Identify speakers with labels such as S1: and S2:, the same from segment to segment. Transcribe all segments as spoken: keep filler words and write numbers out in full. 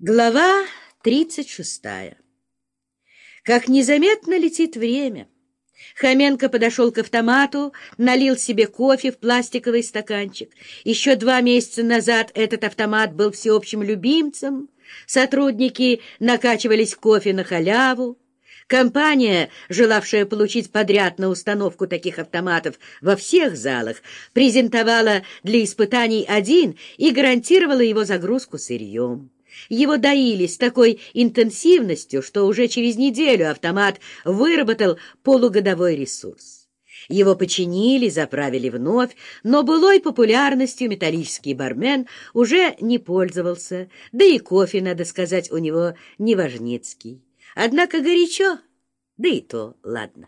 S1: Глава тридцать шестая. Как незаметно летит время. Хоменко подошел к автомату, налил себе кофе в пластиковый стаканчик. Еще два месяца назад этот автомат был всеобщим любимцем. Сотрудники накачивались кофе на халяву. Компания, желавшая получить подряд на установку таких автоматов во всех залах, презентовала для испытаний один и гарантировала его загрузку сырьем. Его доили с такой интенсивностью, что уже через неделю автомат выработал полугодовой ресурс. Его починили, заправили вновь, но былой популярностью металлический бармен уже не пользовался, да и кофе, надо сказать, у него не важницкий. Однако горячо, да и то ладно.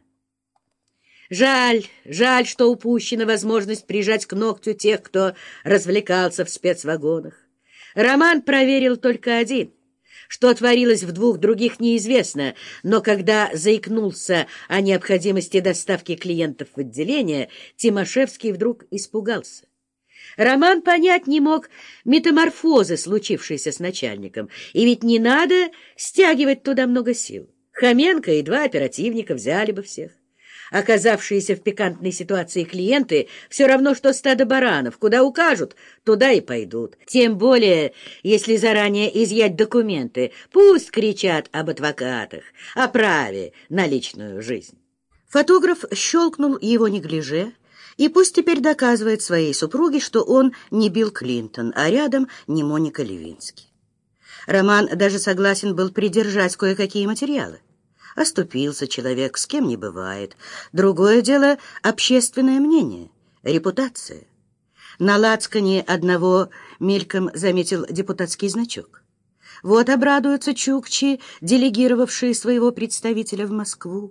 S1: Жаль, жаль, что упущена возможность прижать к ногтю тех, кто развлекался в спецвагонах. Роман проверил только один. Что творилось в двух других, неизвестно, но когда заикнулся о необходимости доставки клиентов в отделение, Тимошевский вдруг испугался. Роман понять не мог метаморфозы, случившейся с начальником, и ведь не надо стягивать туда много сил. Хоменко и два оперативника взяли бы всех. Оказавшиеся в пикантной ситуации клиенты все равно, что стадо баранов. Куда укажут, туда и пойдут. Тем более, если заранее изъять документы, пусть кричат об адвокатах, о праве на личную жизнь. Фотограф щелкнул его неглиже, и пусть теперь доказывает своей супруге, что он не Билл Клинтон, а рядом не Моника Левински. Роман даже согласен был придержать кое-какие материалы. Оступился человек, с кем не бывает. Другое дело — общественное мнение, репутация. На лацкане одного мельком заметил депутатский значок. Вот обрадуются чукчи, делегировавшие своего представителя в Москву.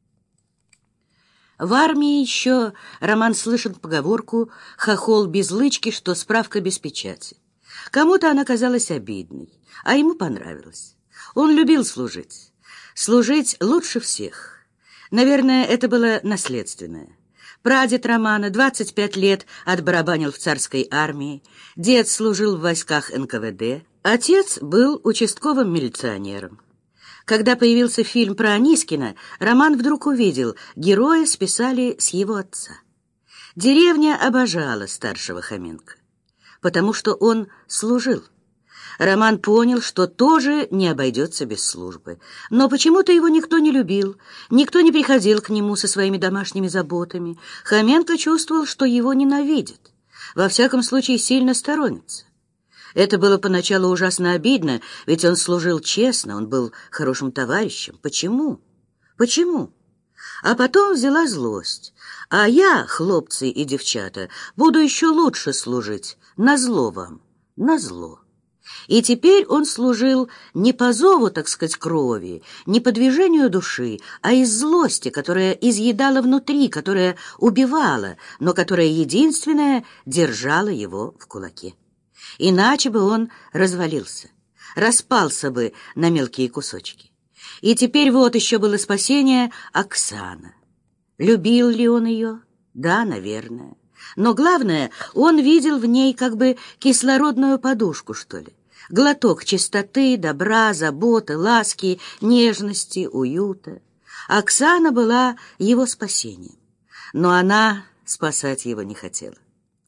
S1: В армии еще Роман слышал поговорку «хохол без лычки, что справка без печати». Кому-то она казалась обидной, а ему понравилось. Он любил служить. Служить лучше всех. Наверное, это было наследственное. Прадед Романа двадцать пять лет отбарабанил в царской армии, дед служил в войсках эн ка вэ дэ, отец был участковым милиционером. Когда появился фильм про Анискина, Роман вдруг увидел, героя списали с его отца. Деревня обожала старшего Хоменко, потому что он служил. Роман понял, что тоже не обойдется без службы. Но почему-то его никто не любил, никто не приходил к нему со своими домашними заботами. Хоменко чувствовал, что его ненавидят, во всяком случае сильно сторонятся. Это было поначалу ужасно обидно, ведь он служил честно, он был хорошим товарищем. Почему? Почему? А потом взяла злость. А я, хлопцы и девчата, буду еще лучше служить, назло вам, назло. И теперь он служил не по зову, так сказать, крови, не по движению души, а из злости, которая изъедала внутри, которая убивала, но которая единственная держала его в кулаке. Иначе бы он развалился, распался бы на мелкие кусочки. И теперь вот еще было спасение — Оксана. Любил ли он ее? Да, наверное. Но главное, он видел в ней как бы кислородную подушку, что ли. Глоток чистоты, добра, заботы, ласки, нежности, уюта. Оксана была его спасением, но она спасать его не хотела.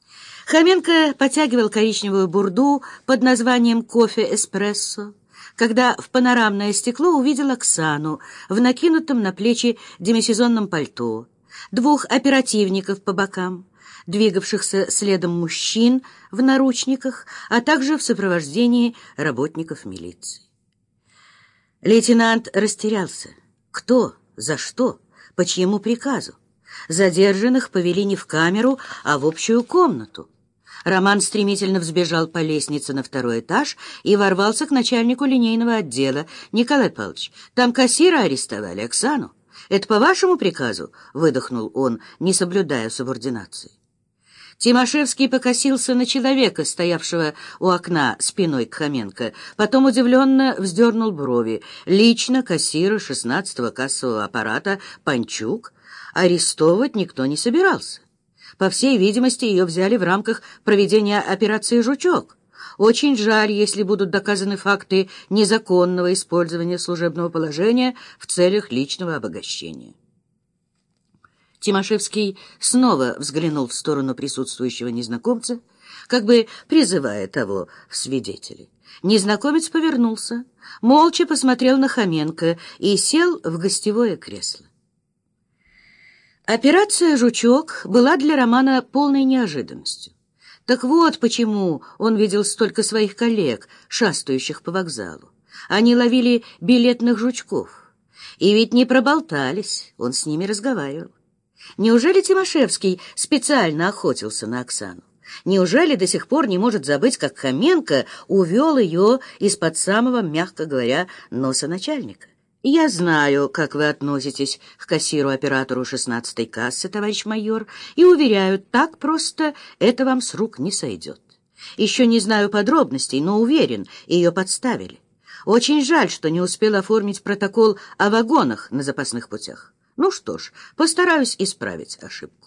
S1: Хоменко потягивал коричневую бурду под названием «кофе-эспрессо», когда в панорамное стекло увидел Оксану в накинутом на плечи демисезонном пальто, двух оперативников по бокам, двигавшихся следом мужчин в наручниках, а также в сопровождении работников милиции. Лейтенант растерялся. Кто? За что? По чьему приказу? Задержанных повели не в камеру, а в общую комнату. Роман стремительно взбежал по лестнице на второй этаж и ворвался к начальнику линейного отдела. «Николай Павлович, там кассира арестовали, Оксану. Это по вашему приказу?» — выдохнул он, не соблюдая субординации. Тимошевский покосился на человека, стоявшего у окна спиной к Хоменко, потом удивленно вздернул брови. Лично кассира шестнадцатого кассового аппарата Панчук арестовывать никто не собирался. По всей видимости, ее взяли в рамках проведения операции «Жучок». Очень жаль, если будут доказаны факты незаконного использования служебного положения в целях личного обогащения. Тимошевский снова взглянул в сторону присутствующего незнакомца, как бы призывая того в свидетели. Незнакомец повернулся, молча посмотрел на Хоменко и сел в гостевое кресло. Операция «Жучок» была для Романа полной неожиданностью. Так вот почему он видел столько своих коллег, шастающих по вокзалу. Они ловили билетных жучков. И ведь не проболтались, он с ними разговаривал. Неужели Тимошевский специально охотился на Оксану? Неужели до сих пор не может забыть, как Хоменко увел ее из-под самого, мягко говоря, носа начальника? Я знаю, как вы относитесь к кассиру-оператору шестнадцатой кассы, товарищ майор, и уверяю, так просто это вам с рук не сойдет. Еще не знаю подробностей, но уверен, ее подставили. Очень жаль, что не успел оформить протокол о вагонах на запасных путях. Ну что ж, постараюсь исправить ошибку.